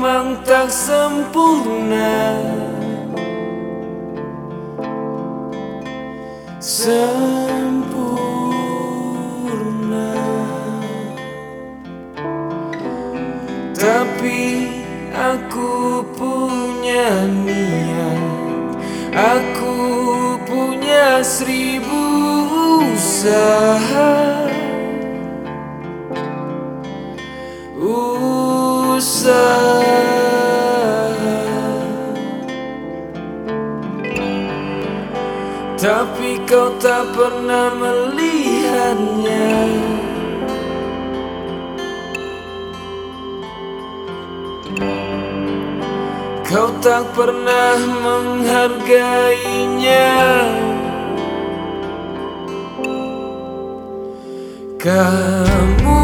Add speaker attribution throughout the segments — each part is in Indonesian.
Speaker 1: memang tak sempurna, tapi aku punya niat, aku punya 1000 usaha. Tapi kau tak pernah melihatnya. Kau tak pernah menghargainya. Kamu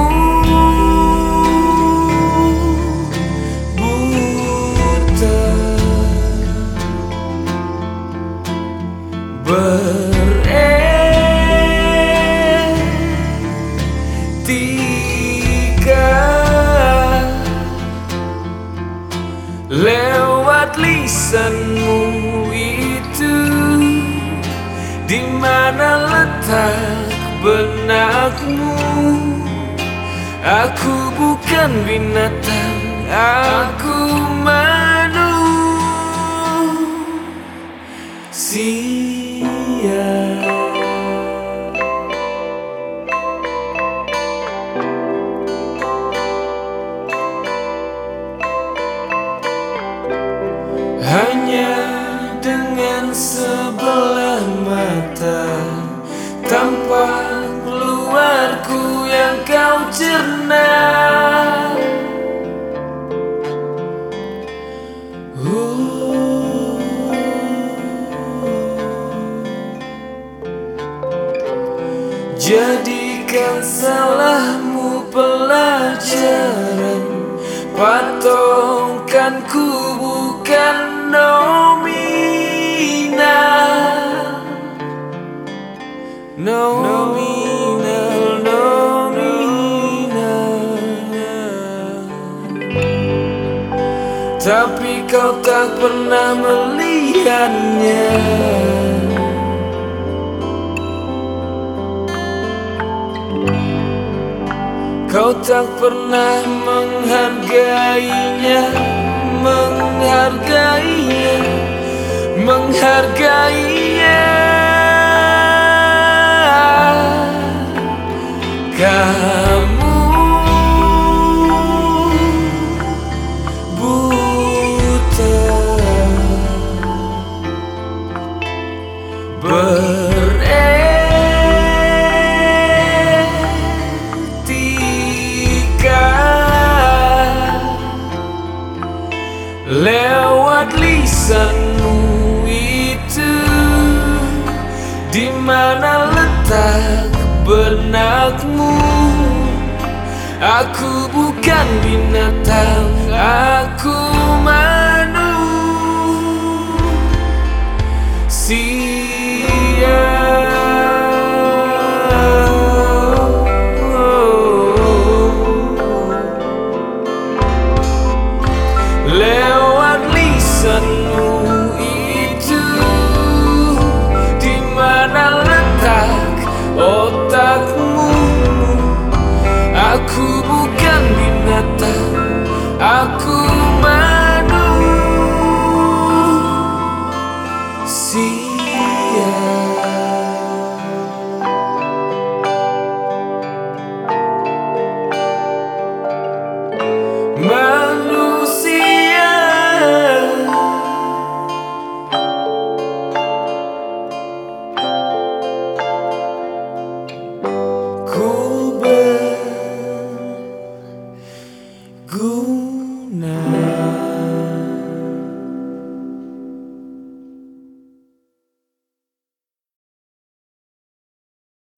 Speaker 1: buta, beretika lewat lisanmu itu. Di mana letak benakmu? Aku bukan binatang, aku manusia. Hanya dengan sebelah mata tampak luarku yang kau cerna. Jadikan salahmu pelajaran, patokanku bukan nominal. Tapi kau tak pernah melihatnya. Kau tak pernah menghargainya, menghargainya. Kamu buta, beretika lewat lisanmu itu. Di mana letak benakmu? Aku bukan binatang, aku manusia.